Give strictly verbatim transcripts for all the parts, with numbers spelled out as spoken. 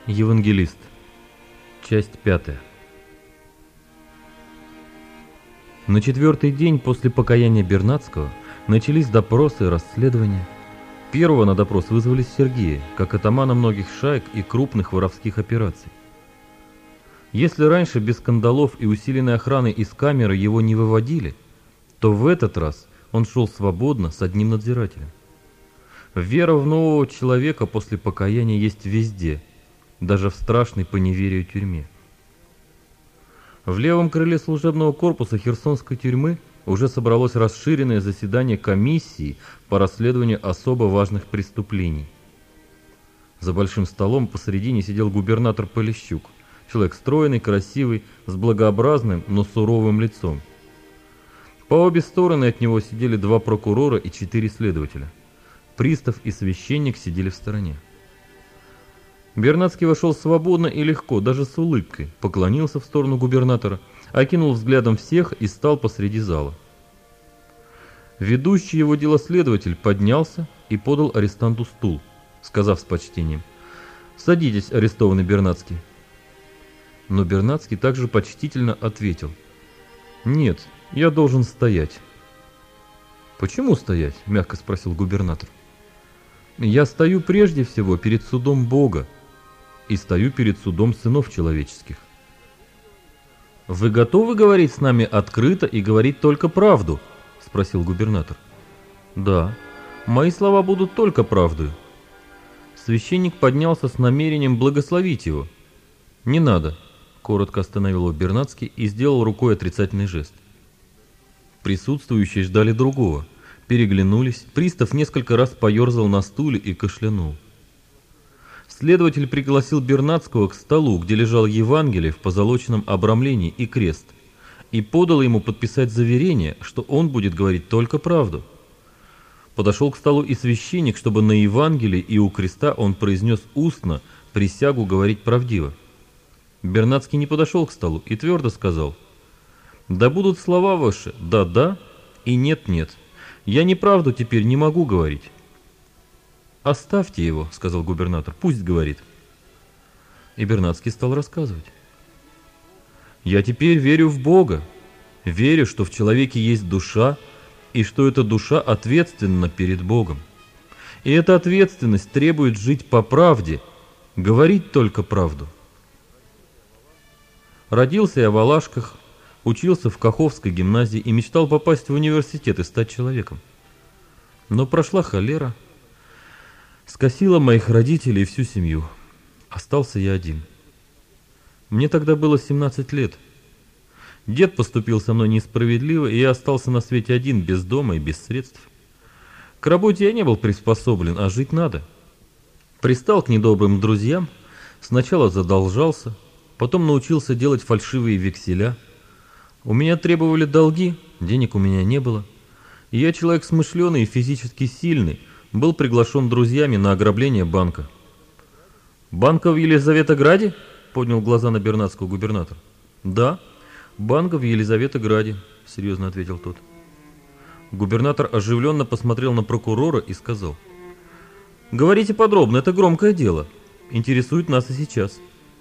Евангелист. Часть пятая. На четвертый день после покаяния Бернацкого начались допросы и расследования. Первого на допрос вызвали Сергея, как атамана многих шаек и крупных воровских операций. Если раньше без скандалов и усиленной охраны из камеры его не выводили, то в этот раз он шел свободно с одним надзирателем. Вера в нового человека после покаяния есть везде, даже в страшной по неверию тюрьме. В левом крыле служебного корпуса Херсонской тюрьмы уже собралось расширенное заседание комиссии по расследованию особо важных преступлений. За большим столом посредине сидел губернатор Полищук, человек стройный, красивый, с благообразным, но суровым лицом. По обе стороны от него сидели два прокурора и четыре следователя. Пристав и священник сидели в стороне. Бернацкий вошел свободно и легко, даже с улыбкой, поклонился в сторону губернатора, окинул взглядом всех и стал посреди зала. Ведущий его дело следователь поднялся и подал арестанту стул, сказав с почтением: «Садитесь, арестованный Бернацкий». Но Бернацкий также почтительно ответил: «Нет, я должен стоять». «Почему стоять?» – мягко спросил губернатор. «Я стою прежде всего перед судом Бога и стою перед судом сынов человеческих». «Вы готовы говорить с нами открыто и говорить только правду?» – спросил губернатор. «Да, мои слова будут только правдой». Священник поднялся с намерением благословить его. «Не надо», – коротко остановил его Бернацкий и сделал рукой отрицательный жест. Присутствующие ждали другого, переглянулись, пристав несколько раз поерзал на стуле и кашлянул. Следователь пригласил Бернацкого к столу, где лежал Евангелие в позолоченном обрамлении и крест, и подал ему подписать заверение, что он будет говорить только правду. Подошел к столу и священник, чтобы на Евангелии и у креста он произнес устно присягу говорить правдиво. Бернацкий не подошел к столу и твердо сказал: «Да будут слова ваши «да-да» и «нет-нет». Я неправду теперь не могу говорить». «Оставьте его», — сказал губернатор, — «пусть говорит». И Бернацкий стал рассказывать. «Я теперь верю в Бога, верю, что в человеке есть душа, и что эта душа ответственна перед Богом. И эта ответственность требует жить по правде, говорить только правду. Родился я в Алашках, учился в Каховской гимназии и мечтал попасть в университет и стать человеком. Но прошла холера, скосила моих родителей и всю семью. Остался я один. Мне тогда было семнадцать лет. Дед поступил со мной несправедливо, и я остался на свете один, без дома и без средств. К работе я не был приспособлен, а жить надо. Пристал к недобрым друзьям, сначала задолжался, потом научился делать фальшивые векселя. У меня требовали долги, денег у меня не было. И я, человек смышленый и физически сильный, был приглашен друзьями на ограбление банка. «Банка в Елизаветограде?» — поднял глаза на Бернацкого губернатор. «Да, банка в Елизаветограде», — серьезно ответил тот. Губернатор оживленно посмотрел на прокурора и сказал: «Говорите подробно, это громкое дело. Интересует нас и сейчас».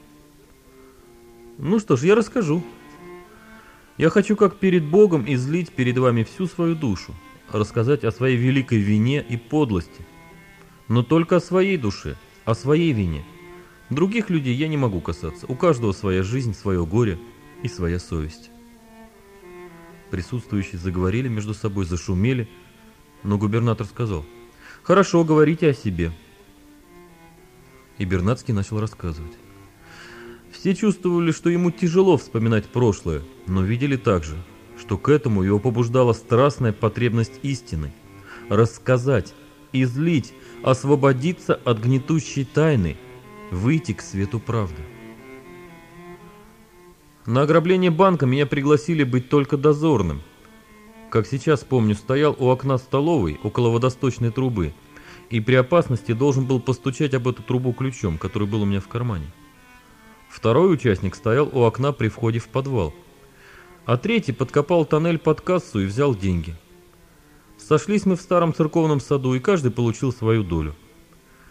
«Ну что ж, я расскажу. Я хочу, как перед Богом, излить перед вами всю свою душу, рассказать о своей великой вине и подлости. Но только о своей душе, о своей вине. Других людей я не могу касаться. У каждого своя жизнь, свое горе и своя совесть». Присутствующие заговорили между собой, зашумели, но губернатор сказал: «Хорошо, говорите о себе». И Бернацкий начал рассказывать. Все чувствовали, что ему тяжело вспоминать прошлое, но видели также, что к этому его побуждала страстная потребность истины – рассказать, излить, освободиться от гнетущей тайны, выйти к свету правды. На ограбление банка меня пригласили быть только дозорным. Как сейчас помню, стоял у окна столовой около водосточной трубы и при опасности должен был постучать об эту трубу ключом, который был у меня в кармане. Второй участник стоял у окна при входе в подвал, а третий подкопал тоннель под кассу и взял деньги. Сошлись мы в старом церковном саду, и каждый получил свою долю.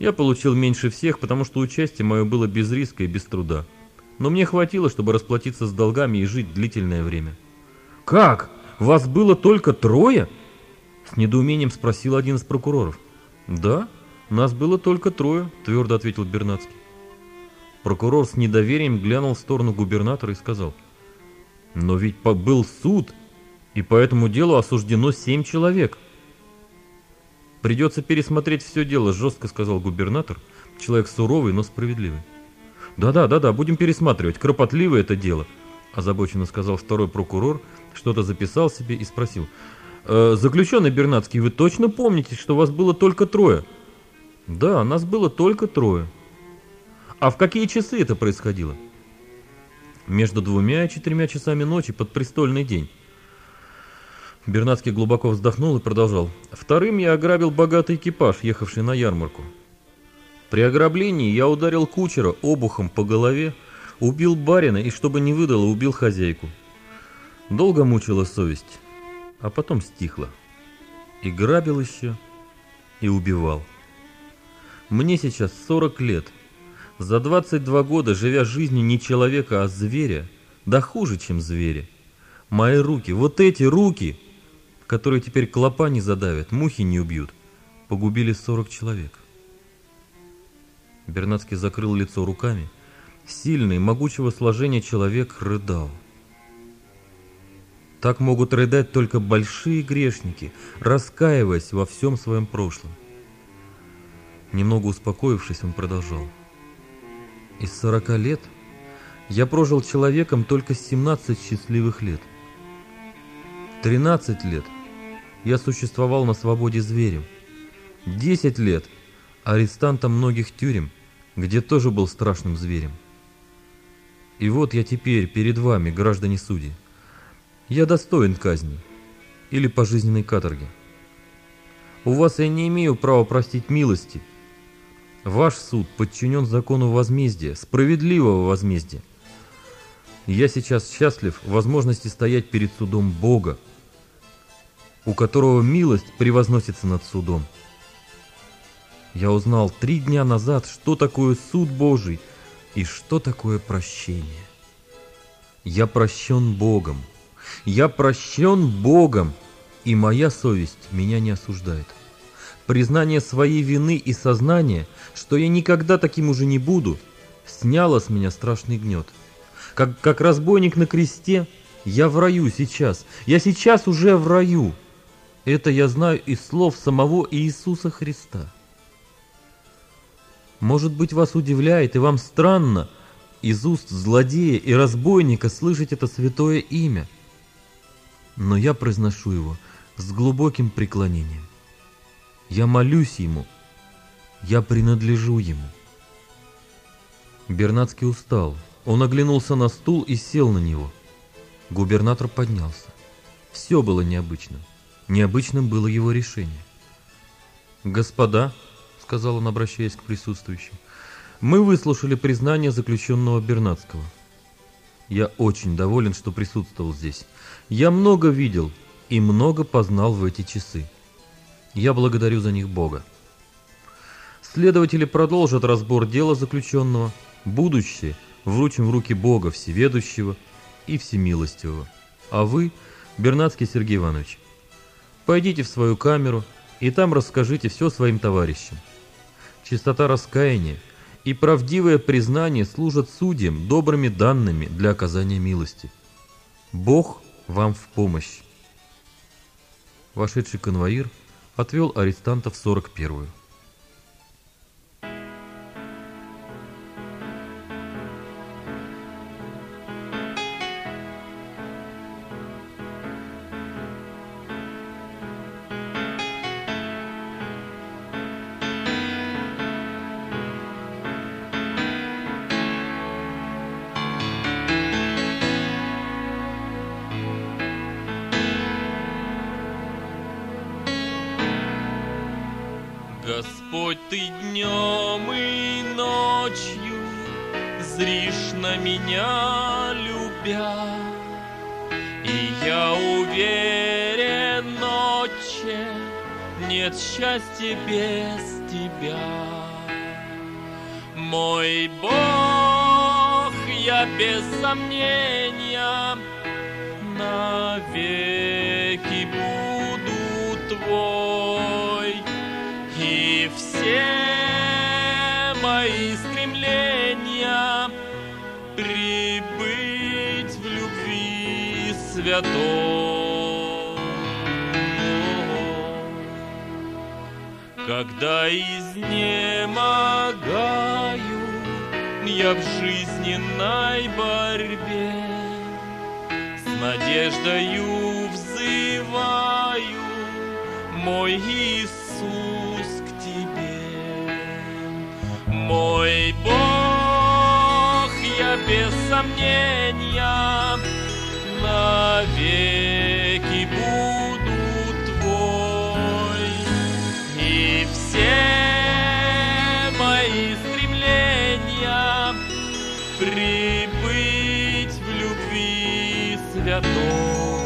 Я получил меньше всех, потому что участие мое было без риска и без труда. Но мне хватило, чтобы расплатиться с долгами и жить длительное время. «Как? Вас было только трое?» С недоумением спросил один из прокуроров. «Да, нас было только трое», — твердо ответил Бернацкий. Прокурор с недоверием глянул в сторону губернатора и сказал: «Но ведь был суд, и по этому делу осуждено семь человек». «Придется пересмотреть все дело», — жестко сказал губернатор, человек суровый, но справедливый. «Да-да, да-да, будем пересматривать, кропотливое это дело», — озабоченно сказал второй прокурор, что-то записал себе и спросил: «Э, «Заключенный Бернацкий, вы точно помните, что вас было только трое?» «Да, нас было только трое». «А в какие часы это происходило?» «Между двумя и четырьмя часами ночи под престольный день». Бернацкий глубоко вздохнул и продолжал: «Вторым я ограбил богатый экипаж, ехавший на ярмарку. При ограблении я ударил кучера обухом по голове, убил барина и, чтобы не выдало, убил хозяйку. Долго мучила совесть, а потом стихла. И грабил еще, и убивал. Мне сейчас сорок лет. За двадцать два года, живя жизнью не человека, а зверя, да хуже, чем зверя, мои руки, вот эти руки, которые теперь клопа не задавят, мухи не убьют, погубили сорок человек». Бернацкий закрыл лицо руками. Сильный, могучего сложения человек рыдал. Так могут рыдать только большие грешники, раскаиваясь во всем своем прошлом. Немного успокоившись, он продолжал: «Из сорока лет я прожил человеком только семнадцать счастливых лет. тринадцать лет я существовал на свободе зверем. десять лет арестантом многих тюрем, где тоже был страшным зверем. И вот я теперь перед вами, граждане судьи. Я достоин казни или пожизненной каторги. У вас я не имею права простить милости. Ваш суд подчинен закону возмездия, справедливого возмездия. Я сейчас счастлив в возможности стоять перед судом Бога, у которого милость превозносится над судом. Я узнал три дня назад, что такое суд Божий и что такое прощение. Я прощен Богом. Я прощен Богом, и моя совесть меня не осуждает. Признание своей вины и сознание, что я никогда таким уже не буду, сняло с меня страшный гнет. Как, как разбойник на кресте, я в раю сейчас. Я сейчас уже в раю. Это я знаю из слов самого Иисуса Христа. Может быть, вас удивляет и вам странно из уст злодея и разбойника слышать это святое имя. Но я произношу его с глубоким преклонением. Я молюсь ему. Я принадлежу ему». Бернацкий устал. Он оглянулся на стул и сел на него. Губернатор поднялся. Все было необычным. Необычным было его решение. «Господа», — сказал он, обращаясь к присутствующим, — «мы выслушали признание заключенного Бернацкого. Я очень доволен, что присутствовал здесь. Я много видел и много познал в эти часы. Я благодарю за них Бога. Следователи продолжат разбор дела заключенного. Будущее вручим в руки Бога Всеведущего и Всемилостивого. А вы, Бернацкий Сергей Иванович, пойдите в свою камеру и там расскажите все своим товарищам. Чистота раскаяния и правдивое признание служат судьям добрыми данными для оказания милости. Бог вам в помощь». Вошедший конвоир отвел арестантов в сорок первую. Господь, Ты днем и ночью зришь на меня, любя, и я уверен, Отче, нет счастья без Тебя. Мой Бог, я без сомнения навеки буду Твой, и все мои стремления прибыть в любви святой. Когда изнемогаю я в жизненной борьбе, с надеждою взываю, мой Иисус, к Тебе. Мой Бог, я без сомнения навеки буду Твой, и все мои стремления прибыть в любви святой.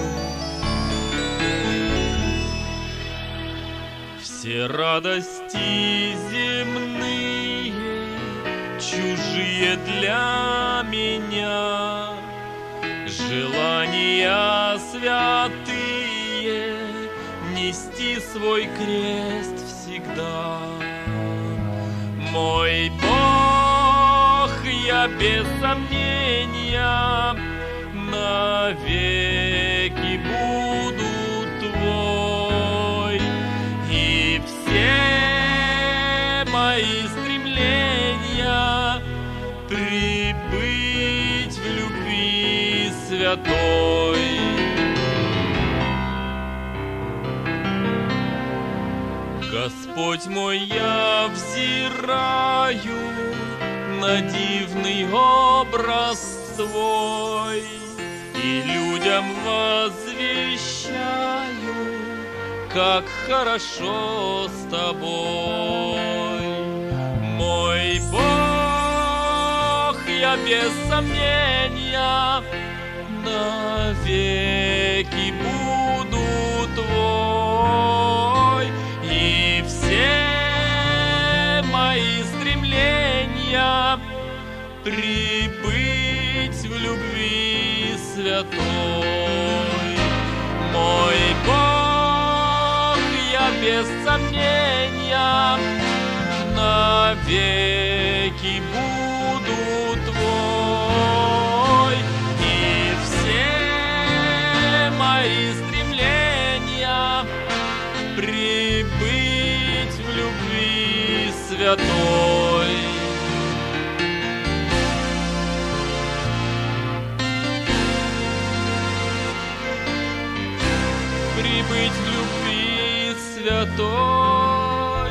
Все радости земные чужие для меня, желания святые нести свой крест всегда. Мой Бог, я без сомнения навеки буду Твой, и все мои стремления прибыть в любви святой. Господь мой, я взираю на дивный образ Твой и людям возвещаю, как хорошо с Тобой. Мой Бог, я без сомнения навеки буду Твой, и все мои стремления прибыть в любви святой. Мой Бог, я без сомнения навеки буду Твой, и все мои стремления прибыть в любви святой. Прибыть в любви святой.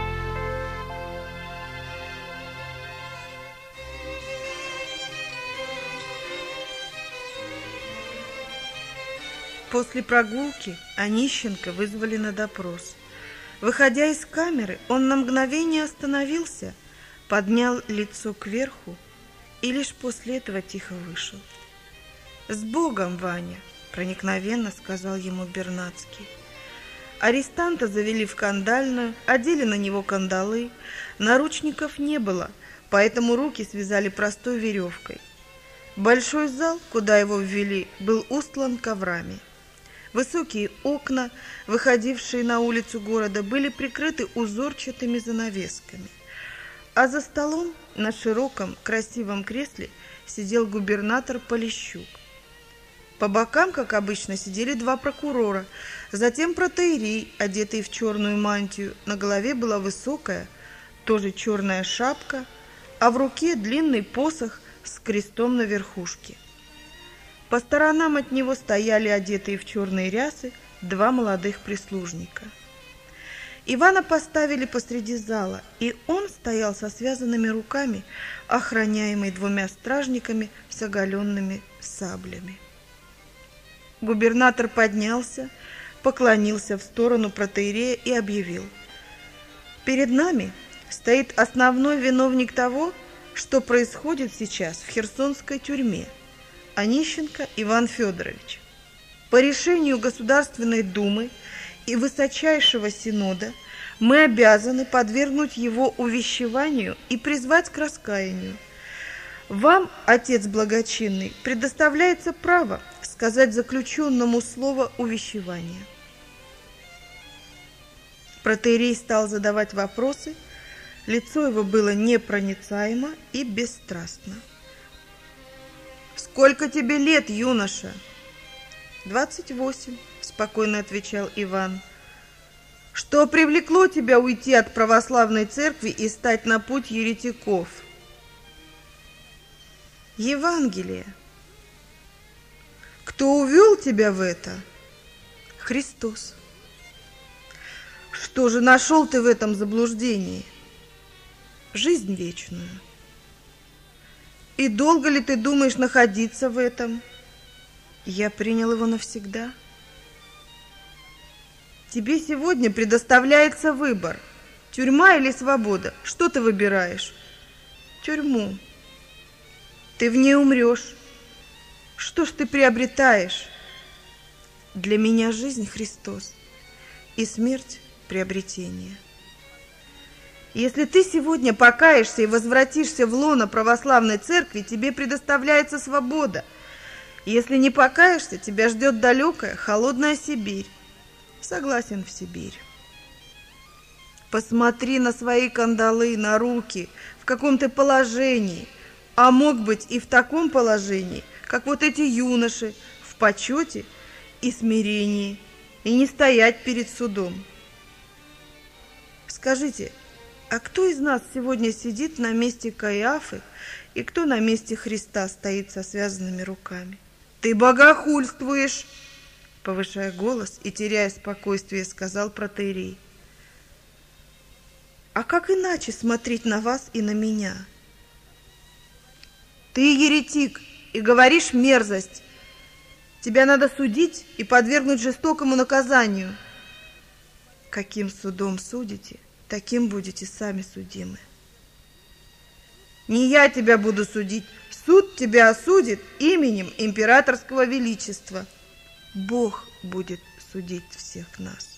После прогулки Онищенко вызвали на допрос. Выходя из камеры, он на мгновение остановился, поднял лицо кверху и лишь после этого тихо вышел. «С Богом, Ваня!» – проникновенно сказал ему Бернацкий. Арестанта завели в кандальную, одели на него кандалы, наручников не было, поэтому руки связали простой веревкой. Большой зал, куда его ввели, был устлан коврами. Высокие окна, выходившие на улицу города, были прикрыты узорчатыми занавесками. А за столом на широком красивом кресле сидел губернатор Полищук. По бокам, как обычно, сидели два прокурора, затем протоиерей, одетый в черную мантию. На голове была высокая, тоже черная шапка, а в руке длинный посох с крестом на верхушке. По сторонам от него стояли, одетые в черные рясы, два молодых прислужника. Ивана поставили посреди зала, и он стоял со связанными руками, охраняемый двумя стражниками с оголенными саблями. Губернатор поднялся, поклонился в сторону протоиерея и объявил: «Перед нами стоит основной виновник того, что происходит сейчас в Херсонской тюрьме, Онищенко Иван Федорович. По решению Государственной Думы и Высочайшего Синода, мы обязаны подвергнуть его увещеванию и призвать к раскаянию. Вам, отец благочинный, предоставляется право сказать заключенному слово увещевания. Протоиерей стал задавать вопросы, лицо его было непроницаемо и бесстрастно. «Сколько тебе лет, юноша?» «Двадцать восемь», — спокойно отвечал Иван. «Что привлекло тебя уйти от православной церкви и стать на путь еретиков?» «Евангелие». «Кто увел тебя в это?» «Христос». «Что же нашел ты в этом заблуждении?» «Жизнь вечную». «И долго ли ты думаешь находиться в этом?» «Я принял его навсегда». «Тебе сегодня предоставляется выбор. Тюрьма или свобода? Что ты выбираешь?» «Тюрьму». «Ты в ней умрешь. Что ж ты приобретаешь?» «Для меня жизнь Христос, и смерть приобретение». «Если ты сегодня покаешься и возвратишься в лоно православной церкви, тебе предоставляется свобода. Если не покаешься, тебя ждет далекая, холодная Сибирь». «Согласен, в Сибирь». «Посмотри на свои кандалы, на руки, в каком ты положении, а мог быть и в таком положении, как вот эти юноши, в почете и смирении, и не стоять перед судом. Скажите, а кто из нас сегодня сидит на месте Каиафы, и кто на месте Христа стоит со связанными руками?» «Ты богохульствуешь!» Повышая голос и теряя спокойствие, сказал протоиерей. «А как иначе смотреть на вас и на меня?» «Ты еретик и говоришь мерзость. Тебя надо судить и подвергнуть жестокому наказанию». «Каким судом судите, таким будете сами судимы». «Не я тебя буду судить, суд тебя осудит именем императорского величества. Бог будет судить всех нас».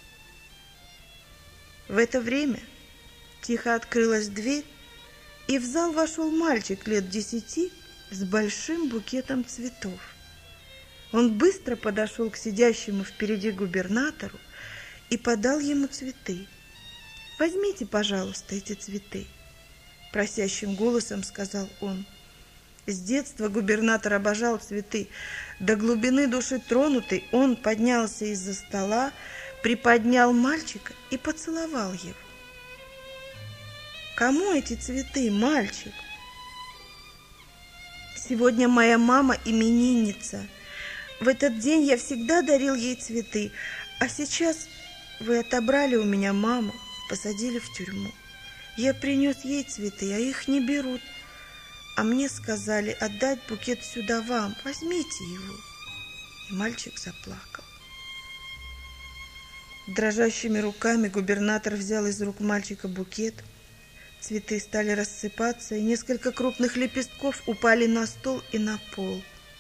В это время тихо открылась дверь, и в зал вошел мальчик лет десяти с большим букетом цветов. Он быстро подошел к сидящему впереди губернатору и подал ему цветы. «Возьмите, пожалуйста, эти цветы», — просящим голосом сказал он. С детства губернатор обожал цветы. До глубины души тронутый, он поднялся из-за стола, приподнял мальчика и поцеловал его. «Кому эти цветы, мальчик?» «Сегодня моя мама именинница. В этот день я всегда дарил ей цветы, а сейчас вы отобрали у меня маму, посадили в тюрьму. Я принес ей цветы, а их не берут. А мне сказали отдать букет сюда вам. Возьмите его». И мальчик заплакал. Дрожащими руками губернатор взял из рук мальчика букет. Цветы стали рассыпаться, и несколько крупных лепестков упали на стол и на пол.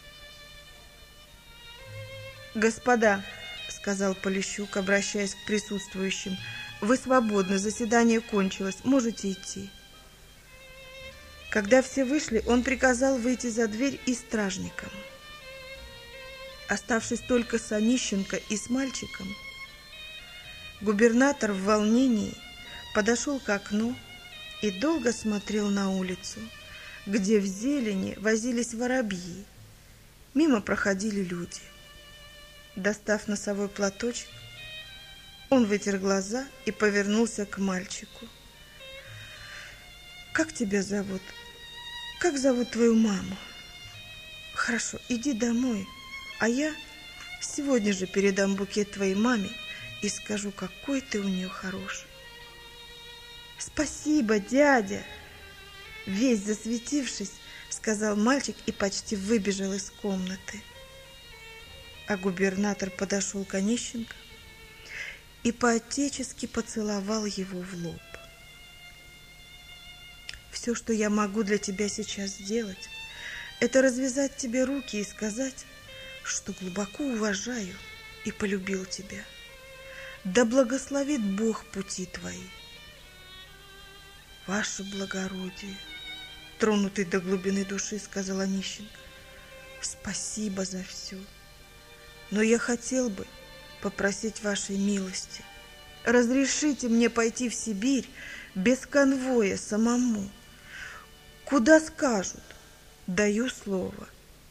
«Господа», — сказал Полищук, обращаясь к присутствующим, — «вы свободны, заседание кончилось, можете идти». Когда все вышли, он приказал выйти за дверь и стражникам. Оставшись только с Онищенко и с мальчиком, губернатор в волнении подошел к окну и долго смотрел на улицу, где в зелени возились воробьи. Мимо проходили люди. Достав носовой платочек, он вытер глаза и повернулся к мальчику. «Как тебя зовут? Как зовут твою маму?» «Хорошо, иди домой, а я сегодня же передам букет твоей маме и скажу, какой ты у нее хороший». «Спасибо, дядя!» Весь засветившись, сказал мальчик и почти выбежал из комнаты. А губернатор подошел к Онищенко и по-отечески поцеловал его в лоб. «Все, что я могу для тебя сейчас сделать, это развязать тебе руки и сказать, что глубоко уважаю и полюбил тебя. Да благословит Бог пути твои. Ваше благородие, тронутый до глубины души, сказал Онищенко, спасибо за все. Но я хотел бы попросить вашей милости. Разрешите мне пойти в Сибирь без конвоя самому. Куда скажут, даю слово.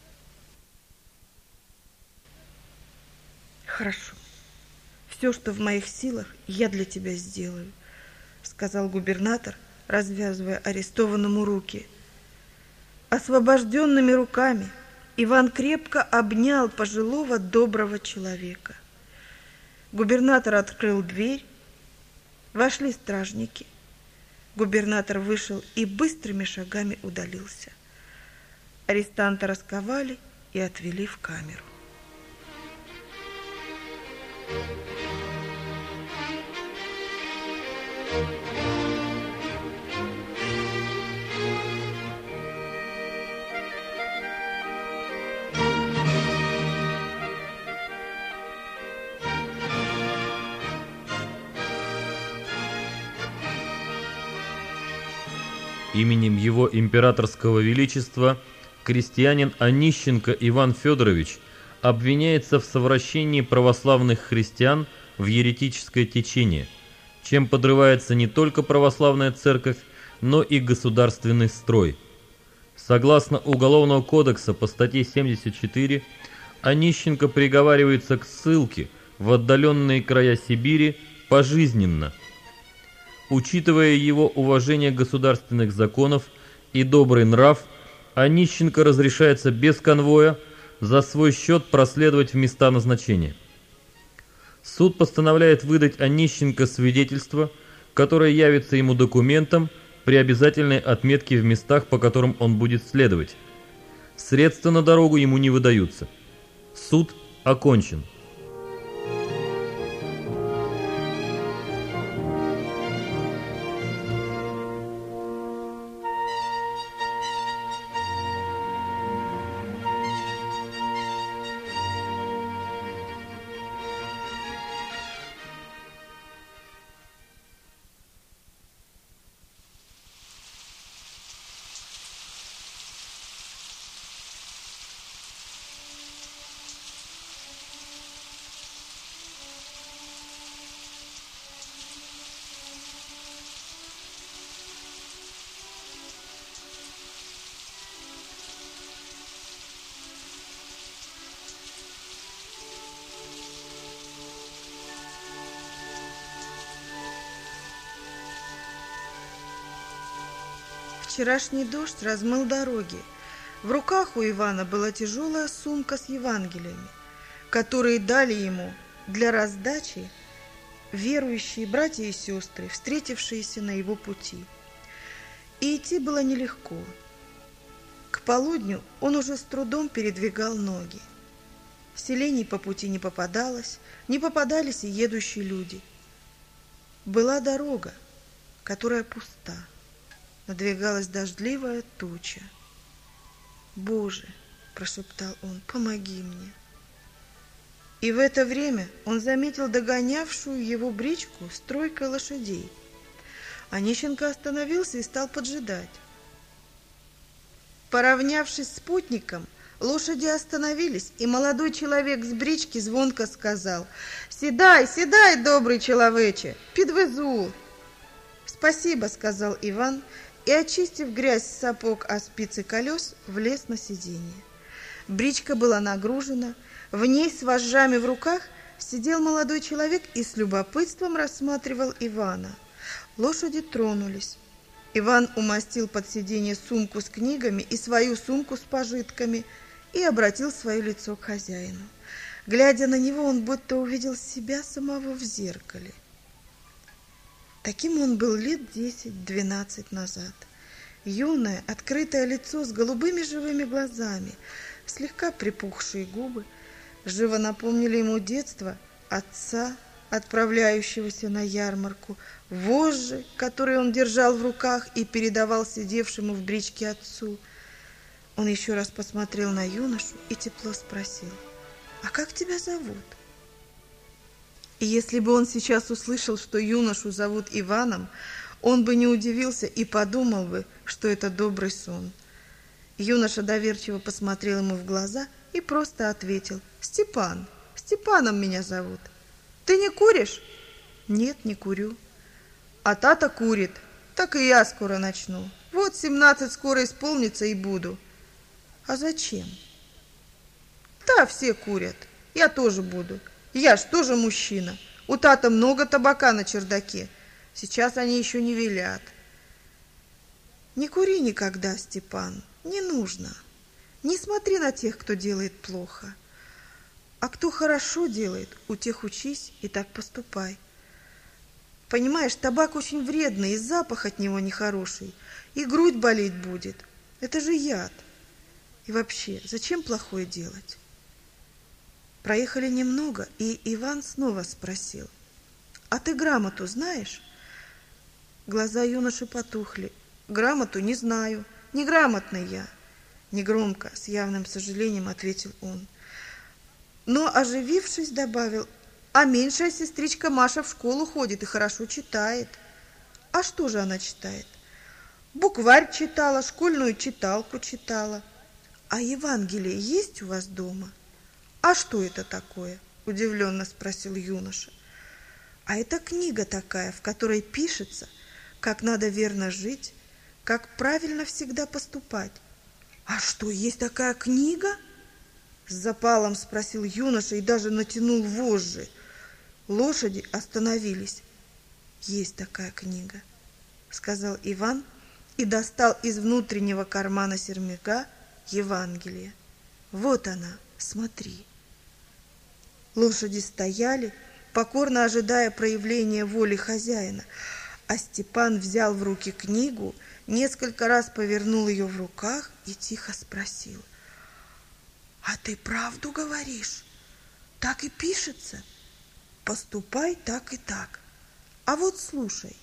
Хорошо. Все, что в моих силах, я для тебя сделаю, сказал губернатор, развязывая арестованному руки. Освобожденными руками Иван крепко обнял пожилого доброго человека. Губернатор открыл дверь, вошли стражники. Губернатор вышел и быстрыми шагами удалился. Арестанта расковали и отвели в камеру. Именем его императорского величества крестьянин Онищенко Иван Федорович обвиняется в совращении православных христиан в еретическое течение, чем подрывается не только православная церковь, но и государственный строй. Согласно Уголовного кодекса по статье семьдесят четыре, Онищенко приговаривается к ссылке в отдаленные края Сибири пожизненно. Учитывая его уважение государственных законов и добрый нрав, Онищенко разрешается без конвоя за свой счет проследовать в места назначения. Суд постановляет выдать Онищенко свидетельство, которое явится ему документом при обязательной отметке в местах, по которым он будет следовать. Средства на дорогу ему не выдаются. Суд окончен. Вчерашний дождь размыл дороги. В руках у Ивана была тяжелая сумка с Евангелиями, которые дали ему для раздачи верующие братья и сестры, встретившиеся на его пути. И идти было нелегко. К полудню он уже с трудом передвигал ноги. Селений по пути не попадалось, не попадались и едущие люди. Была дорога, которая пуста. Надвигалась дождливая туча. «Боже!» – прошептал он, – «помоги мне!» И в это время он заметил догонявшую его бричку с тройкой лошадей. Онищенко остановился и стал поджидать. Поравнявшись с спутником, лошади остановились, и молодой человек с брички звонко сказал: «Седай, седай, добрый человече, підвезу!» «Спасибо», — сказал Иван, и, очистив грязь с сапог о спицы колес, влез на сиденье. Бричка была нагружена, в ней с вожжами в руках сидел молодой человек и с любопытством рассматривал Ивана. Лошади тронулись. Иван умастил под сиденье сумку с книгами и свою сумку с пожитками и обратил свое лицо к хозяину. Глядя на него, он будто увидел себя самого в зеркале. Таким он был лет десять-двенадцать назад. Юное, открытое лицо с голубыми живыми глазами, слегка припухшие губы, живо напомнили ему детство отца, отправляющегося на ярмарку, вожжи, которые он держал в руках и передавал сидевшему в бричке отцу. Он еще раз посмотрел на юношу и тепло спросил: «А как тебя зовут?» И если бы он сейчас услышал, что юношу зовут Иваном, он бы не удивился и подумал бы, что это добрый сон. Юноша доверчиво посмотрел ему в глаза и просто ответил: «Степан, Степаном меня зовут. Ты не куришь?» «Нет, не курю». «А та-то курит. Так и я скоро начну. Вот семнадцать скоро исполнится и буду». «А зачем?» «Да, все курят. Я тоже буду. Я ж тоже мужчина. У тата много табака на чердаке. Сейчас они еще не велят». «Не кури никогда, Степан. Не нужно. Не смотри на тех, кто делает плохо. А кто хорошо делает, у тех учись и так поступай. Понимаешь, табак очень вредный, и запах от него нехороший, и грудь болеть будет. Это же яд. И вообще, зачем плохое делать?» Проехали немного, и Иван снова спросил: «А ты грамоту знаешь?» Глаза юноши потухли. «Грамоту не знаю. Неграмотный я», — негромко, с явным сожалением ответил он. Но, оживившись, добавил: «А меньшая сестричка Маша в школу ходит и хорошо читает». «А что же она читает?» «Букварь читала, школьную читалку читала». «А Евангелие есть у вас дома?» «А что это такое?» — удивленно спросил юноша. «А это книга такая, в которой пишется, как надо верно жить, как правильно всегда поступать». «А что, есть такая книга?» — с запалом спросил юноша и даже натянул вожжи. Лошади остановились. «Есть такая книга», — сказал Иван и достал из внутреннего кармана сермяга Евангелие. «Вот она, смотри». Лошади стояли, покорно ожидая проявления воли хозяина, а Степан взял в руки книгу, несколько раз повернул ее в руках и тихо спросил: «А ты правду говоришь? Так и пишется? Поступай так и так. А вот слушай.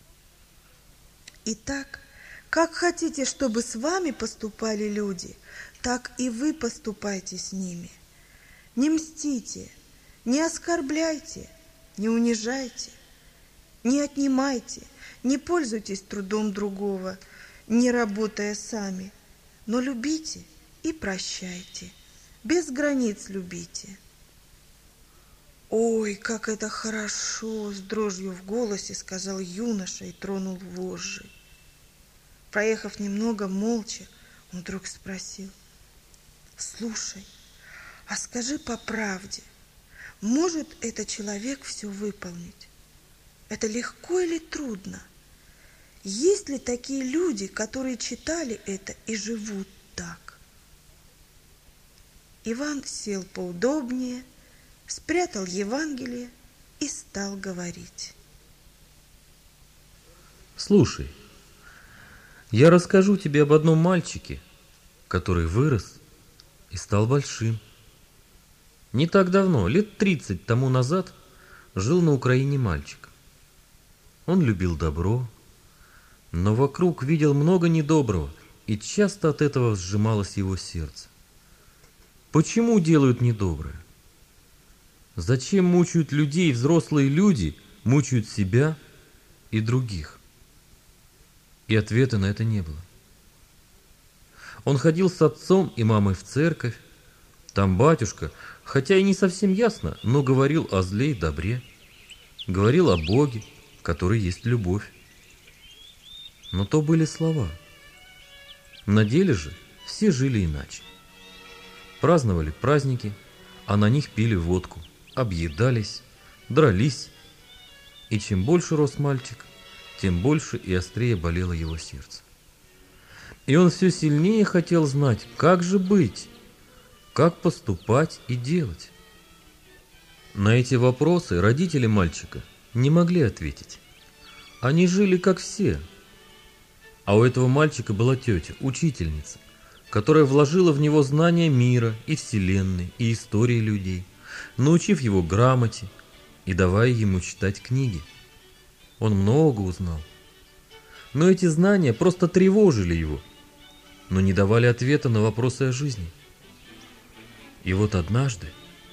Итак, как хотите, чтобы с вами поступали люди, так и вы поступайте с ними. Не мстите, не оскорбляйте, не унижайте, не отнимайте, не пользуйтесь трудом другого, не работая сами, но любите и прощайте, без границ любите». «Ой, как это хорошо!» — с дрожью в голосе сказал юноша и тронул вожжи. Проехав немного молча, он вдруг спросил: «Слушай, а скажи по правде, может этот человек все выполнить? Это легко или трудно? Есть ли такие люди, которые читали это и живут так?» Иван сел поудобнее, спрятал Евангелие и стал говорить: «Слушай, я расскажу тебе об одном мальчике, который вырос и стал большим. Не так давно, лет тридцать тому назад, жил на Украине мальчик. Он любил добро, но вокруг видел много недоброго, и часто от этого сжималось его сердце. Почему делают недоброе? Зачем мучают людей взрослые люди, мучают себя и других?» И ответа на это не было. Он ходил с отцом и мамой в церковь. Там батюшка, хотя и не совсем ясно, но говорил о зле и добре. Говорил о Боге, который есть любовь. Но то были слова. На деле же все жили иначе. Праздновали праздники, а на них пили водку, объедались, дрались. И чем больше рос мальчик, тем больше и острее болело его сердце. И он все сильнее хотел знать, как же быть, как поступать и делать. На эти вопросы родители мальчика не могли ответить. Они жили как все. А у этого мальчика была тетя, учительница, которая вложила в него знания мира и вселенной, и истории людей, научив его грамоте и давая ему читать книги. Он много узнал. Но эти знания просто тревожили его, но не давали ответа на вопросы о жизни. И вот однажды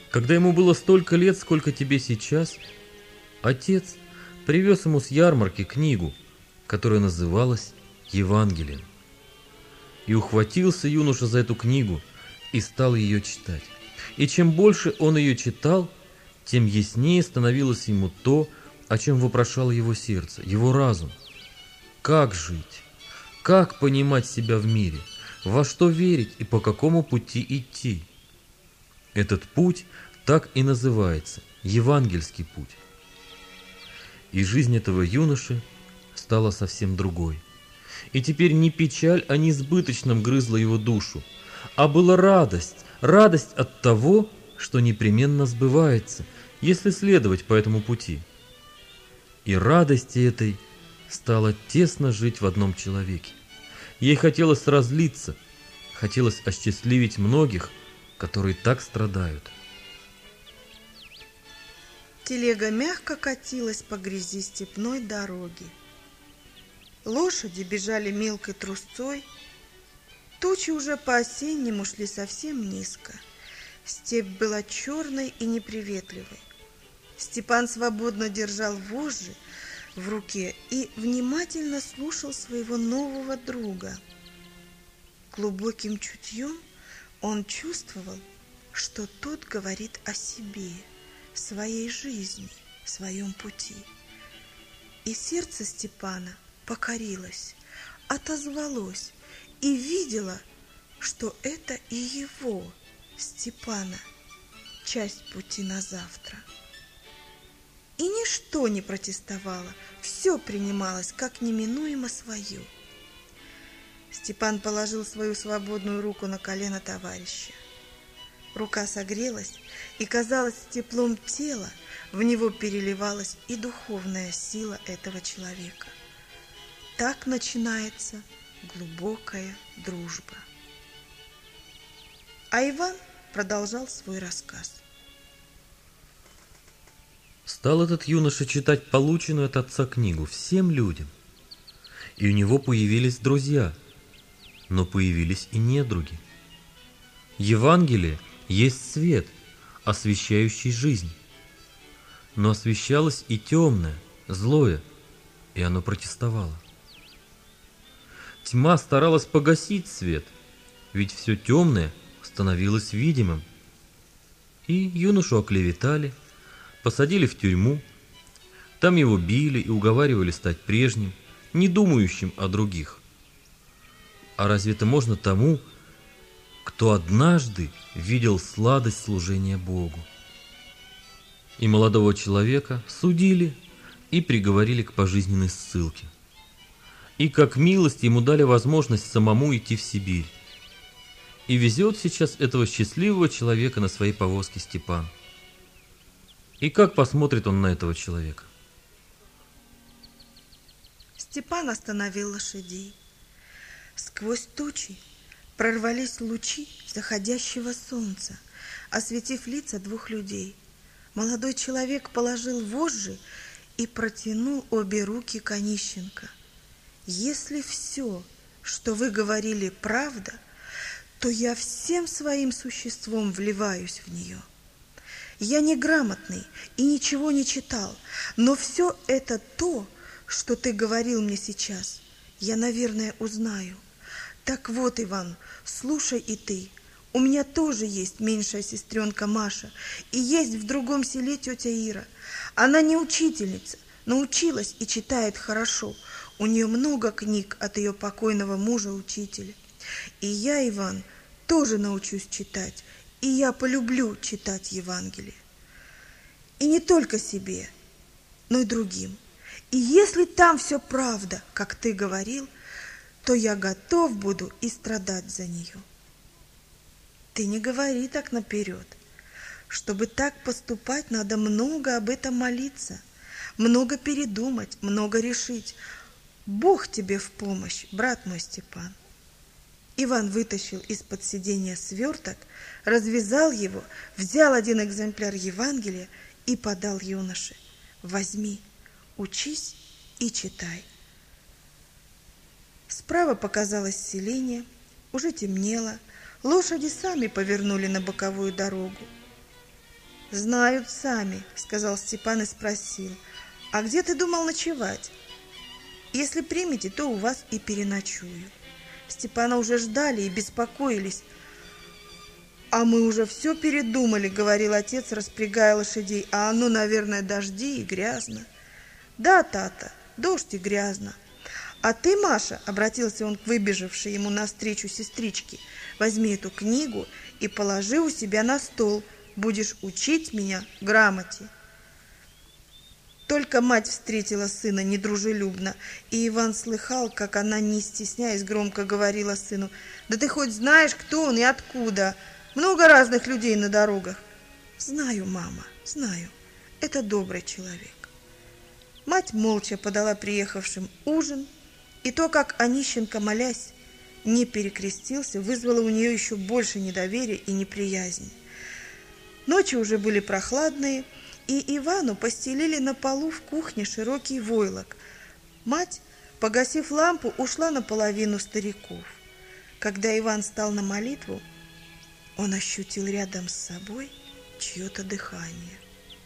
Когда ему было столько лет, сколько тебе сейчас, отец привез ему с ярмарки книгу, которая называлась «Евангелием». И ухватился юноша за эту книгу и стал ее читать. И чем больше он ее читал, тем яснее становилось ему то, о чем вопрошало его сердце, его разум. Как жить? Как понимать себя в мире? Во что верить и по какому пути идти? Этот путь так и называется – евангельский путь. И жизнь этого юноши стала совсем другой. И теперь не печаль о несбыточном грызла его душу, а была радость, радость от того, что непременно сбывается, если следовать по этому пути. И радости этой стало тесно жить в одном человеке. Ей хотелось разлиться, хотелось осчастливить многих, которые так страдают. Телега мягко катилась по грязи степной дороги. Лошади бежали мелкой трусцой. Тучи уже по-осеннему шли совсем низко. Степь была черной и неприветливой. Степан свободно держал вожжи в руке и внимательно слушал своего нового друга. Глубоким чутьем он чувствовал, что тот говорит о себе, своей жизни, своем пути. И сердце Степана покорилось, отозвалось и видело, что это и его, Степана, часть пути на завтра. И ничто не протестовало, все принималось как неминуемо свое. Степан положил свою свободную руку на колено товарища. Рука согрелась, и, казалось, теплом тела в него переливалась и духовная сила этого человека. Так начинается глубокая дружба. А Иван продолжал свой рассказ. Стал этот юноша читать полученную от отца книгу всем людям. И у него появились друзья, но появились и недруги. Евангелие есть свет, освещающий жизнь. Но освещалось и темное, злое, и оно протестовало. Тьма старалась погасить свет, ведь все темное становилось видимым. И юношу оклеветали, посадили в тюрьму. Там его били и уговаривали стать прежним, не думающим о других. А разве это можно тому, кто однажды видел сладость служения Богу? И молодого человека судили и приговорили к пожизненной ссылке. И как милость ему дали возможность самому идти в Сибирь. И везет сейчас этого счастливого человека на своей повозке Степан. И как посмотрит он на этого человека? Степан остановил лошадей. Сквозь тучи прорвались лучи заходящего солнца, осветив лица двух людей. Молодой человек положил вожжи и протянул обе руки к Онищенко. «Если все, что вы говорили, правда, то я всем своим существом вливаюсь в нее. Я неграмотный и ничего не читал, но все это то, что ты говорил мне сейчас, я, наверное, узнаю. Так вот, Иван, слушай и ты. У меня тоже есть меньшая сестренка Маша, и есть в другом селе тетя Ира. Она не учительница, но училась и читает хорошо. У нее много книг от ее покойного мужа-учителя. И я, Иван, тоже научусь читать, и я полюблю читать Евангелие. И не только себе, но и другим. И если там все правда, как ты говорил, то я готов буду и страдать за нее. Ты не говори так наперед. Чтобы так поступать, надо много об этом молиться, много передумать, много решить. Бог тебе в помощь, брат мой Степан. Иван вытащил из-под сиденья сверток, развязал его, взял один экземпляр Евангелия и подал юноше. Возьми, учись и читай. Справа показалось селение, уже темнело, лошади сами повернули на боковую дорогу. «Знают сами», — сказал Степан и спросил. «А где ты думал ночевать? Если примете, то у вас и переночую». Степана уже ждали и беспокоились. «А мы уже все передумали», — говорил отец, распрягая лошадей. «А оно, наверное, дожди и грязно». «Да, тата, дождь и грязно. А ты, Маша, — обратился он к выбежавшей ему навстречу сестричке, — возьми эту книгу и положи у себя на стол. Будешь учить меня грамоте». Только мать встретила сына недружелюбно, и Иван слыхал, как она, не стесняясь, громко говорила сыну: «Да ты хоть знаешь, кто он и откуда? Много разных людей на дорогах». «Знаю, мама, знаю. Это добрый человек». Мать молча подала приехавшим ужин, и то, как Онищенко, молясь, не перекрестился, вызвало у нее еще больше недоверия и неприязни. Ночи уже были прохладные, и Ивану постелили на полу в кухне широкий войлок. Мать, погасив лампу, ушла наполовину стариков. Когда Иван стал на молитву, он ощутил рядом с собой чье-то дыхание.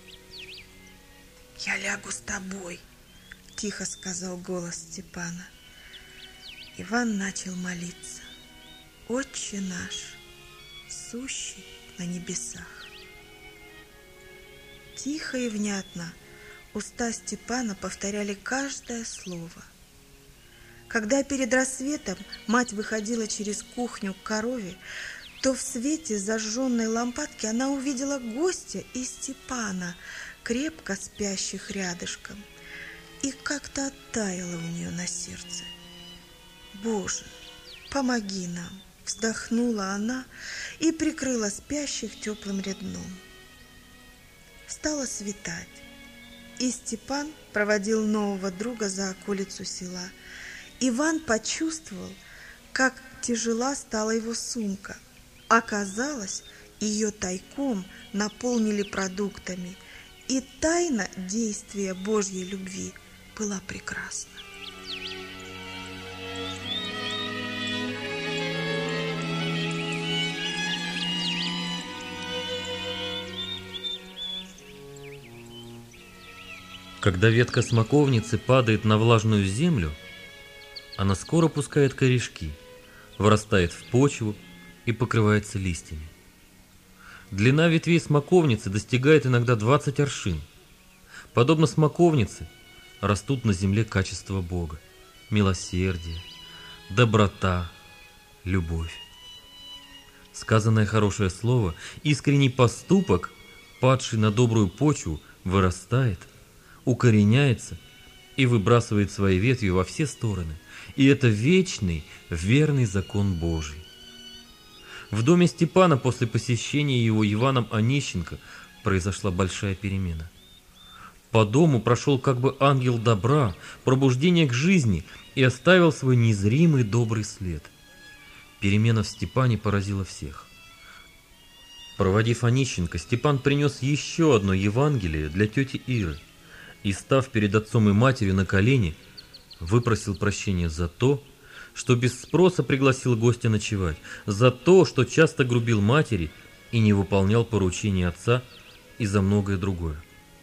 «Я лягу с тобой», — тихо сказал голос Степана. Иван начал молиться. «Отче наш, сущий на небесах». Тихо и внятно уста Степана повторяли каждое слово. Когда перед рассветом мать выходила через кухню к корове, то в свете зажженной лампадки она увидела гостя и Степана, крепко спящих рядышком, и как-то оттаяло у нее на сердце. «Боже, помоги нам!» — вздохнула она и прикрыла спящих теплым рядном. Стало светать, и Степан проводил нового друга за околицу села. Иван почувствовал, как тяжела стала его сумка. Оказалось, ее тайком наполнили продуктами, и тайна действия Божьей любви была прекрасна. Когда ветка смоковницы падает на влажную землю, она скоро пускает корешки, вырастает в почву и покрывается листьями. Длина ветвей смоковницы достигает иногда двадцать аршин. Подобно смоковнице растут на земле качества Бога: милосердие, доброта, любовь. Сказанное хорошее слово, искренний поступок, падший на добрую почву, вырастает, укореняется и выбрасывает свои ветви во все стороны. И это вечный, верный закон Божий. В доме Степана после посещения его Иваном Онищенко произошла большая перемена. По дому прошел как бы ангел добра, пробуждение к жизни, и оставил свой незримый добрый след. Перемена в Степане поразила всех. Проводив Онищенко, Степан принес еще одно Евангелие для тети Иры и, став перед отцом и матерью на колени, выпросил прощения за то, что без спроса пригласил гостя ночевать, за то, что часто грубил матери и не выполнял поручения отца, и за многое другое.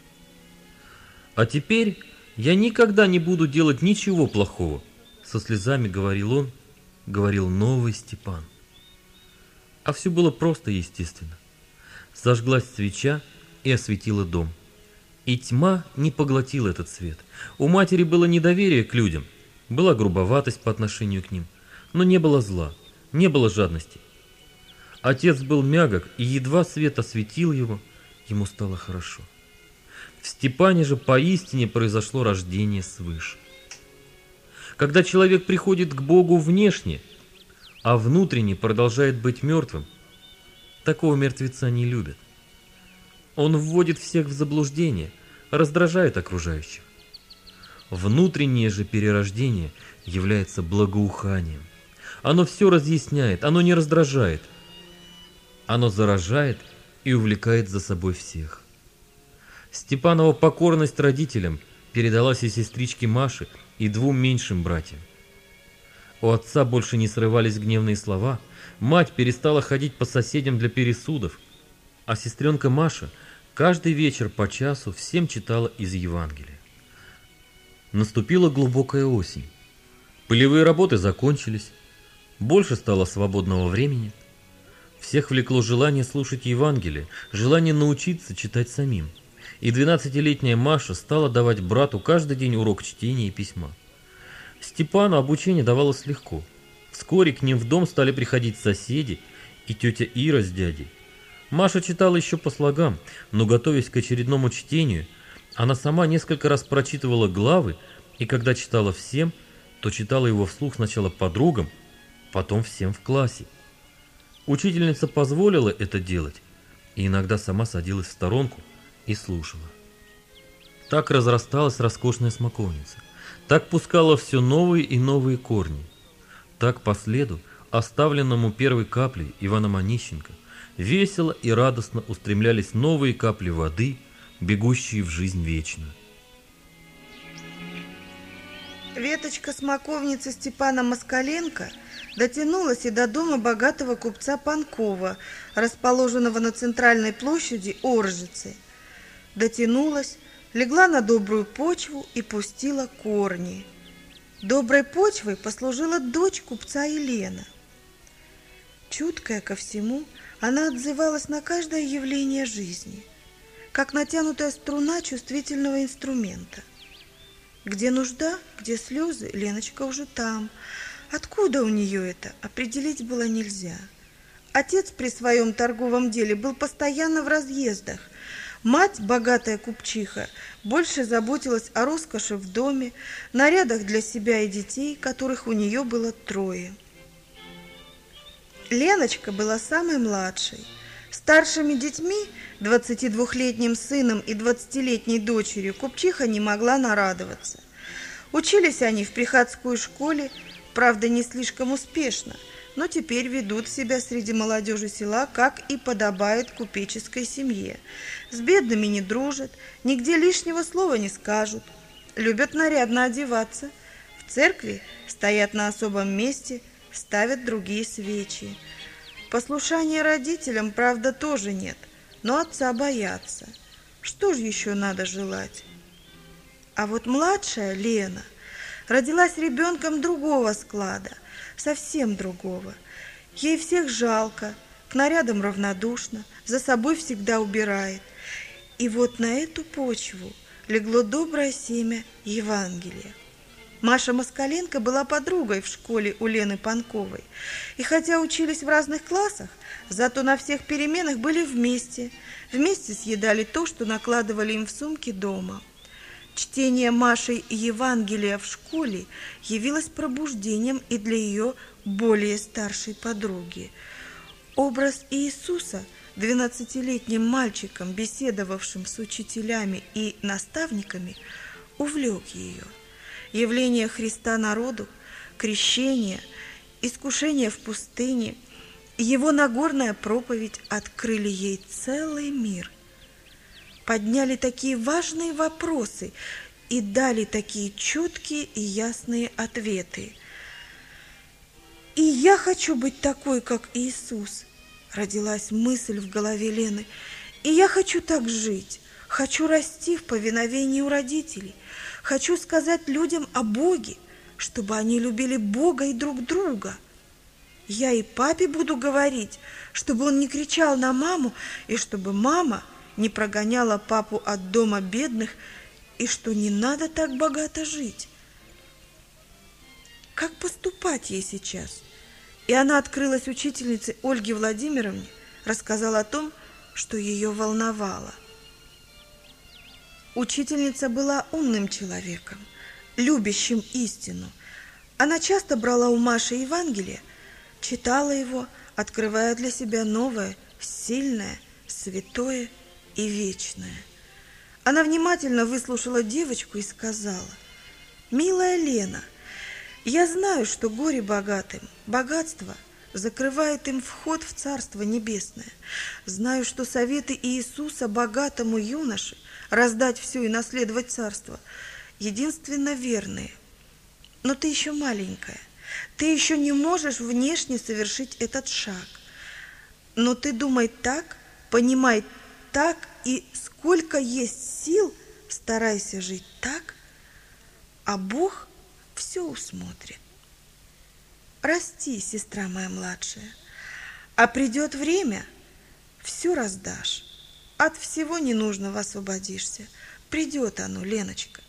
«А теперь я никогда не буду делать ничего плохого», — со слезами говорил он, говорил новый Степан. А все было просто и естественно. Зажглась свеча и осветила дом. И тьма не поглотила этот свет. У матери было недоверие к людям, была грубоватость по отношению к ним, но не было зла, не было жадности. Отец был мягок, и едва свет осветил его, ему стало хорошо. В Степане же поистине произошло рождение свыше. Когда человек приходит к Богу внешне, а внутренне продолжает быть мертвым, такого мертвеца не любят. Он вводит всех в заблуждение, раздражает окружающих. Внутреннее же перерождение является благоуханием. Оно все разъясняет, оно не раздражает. Оно заражает и увлекает за собой всех. Степанова покорность родителям передалась и сестричке Маше, и двум меньшим братьям. У отца больше не срывались гневные слова, мать перестала ходить по соседям для пересудов, а сестренка Маша, Каждый вечер по часу всем читала из Евангелия. Наступила глубокая осень. Полевые работы закончились. Больше стало свободного времени. Всех влекло желание слушать Евангелие, желание научиться читать самим. И двенадцатилетняя Маша стала давать брату каждый день урок чтения и письма. Степану обучение давалось легко. Вскоре к ним в дом стали приходить соседи и тетя Ира с дядей. Маша читала еще по слогам, но, готовясь к очередному чтению, она сама несколько раз прочитывала главы, и когда читала всем, то читала его вслух сначала подругам, потом всем в классе. Учительница позволила это делать, и иногда сама садилась в сторонку и слушала. Так разрасталась роскошная смоковница, так пускала все новые и новые корни. Так по следу, оставленному первой каплей Иваном Онищенко, весело и радостно устремлялись новые капли воды, бегущие в жизнь вечную. Веточка смоковницы Степана Москаленко дотянулась и до дома богатого купца Панкова, расположенного на центральной площади Оржицы. Дотянулась, легла на добрую почву и пустила корни. Доброй почвой послужила дочь купца Елена. Чуткая ко всему, она отзывалась на каждое явление жизни, как натянутая струна чувствительного инструмента. Где нужда, где слезы, Леночка уже там. Откуда у нее это, определить было нельзя. Отец при своем торговом деле был постоянно в разъездах. Мать, богатая купчиха, больше заботилась о роскоши в доме, нарядах для себя и детей, которых у нее было трое. Леночка была самой младшей. Старшими детьми, двадцатидвухлетним сыном и двадцатилетней дочерью, купчиха не могла нарадоваться. Учились они в приходской школе, правда, не слишком успешно, но теперь ведут себя среди молодежи села, как и подобает купеческой семье. С бедными не дружат, нигде лишнего слова не скажут, любят нарядно одеваться. В церкви стоят на особом месте, ставят другие свечи. Послушания родителям, правда, тоже нет, но отца боятся. Что же еще надо желать? А вот младшая Лена родилась ребенком другого склада, совсем другого. Ей всех жалко, к нарядам равнодушна, за собой всегда убирает. И вот на эту почву легло доброе семя Евангелия. Маша Москаленко была подругой в школе у Лены Панковой. И хотя учились в разных классах, зато на всех переменах были вместе. Вместе съедали то, что накладывали им в сумки дома. Чтение Машей Евангелия в школе явилось пробуждением и для ее более старшей подруги. Образ Иисуса, двенадцатилетним мальчиком, беседовавшим с учителями и наставниками, увлек ее. Явление Христа народу, крещение, искушение в пустыне, его Нагорная проповедь открыли ей целый мир, подняли такие важные вопросы и дали такие четкие и ясные ответы. «И я хочу быть такой, как Иисус», — родилась мысль в голове Лены. «И я хочу так жить, хочу расти в повиновении у родителей. Хочу сказать людям о Боге, чтобы они любили Бога и друг друга. Я и папе буду говорить, чтобы он не кричал на маму, и чтобы мама не прогоняла папу от дома бедных, и что не надо так богато жить». Как поступать ей сейчас? И она открылась учительнице Ольге Владимировне, рассказала о том, что ее волновало. Учительница была умным человеком, любящим истину. Она часто брала у Маши Евангелие, читала его, открывая для себя новое, сильное, святое и вечное. Она внимательно выслушала девочку и сказала: «Милая Лена, я знаю, что горе богатым, богатство закрывает им вход в Царство Небесное. Знаю, что советы Иисуса богатому юноше раздать все и наследовать царство единственно верные. Но ты еще маленькая, ты еще не можешь внешне совершить этот шаг. Но ты думай так, понимай так, и сколько есть сил, старайся жить так, а Бог все усмотрит. Расти, сестра моя младшая, а придет время, все раздашь, от всего ненужного освободишься. Придет оно, Леночка.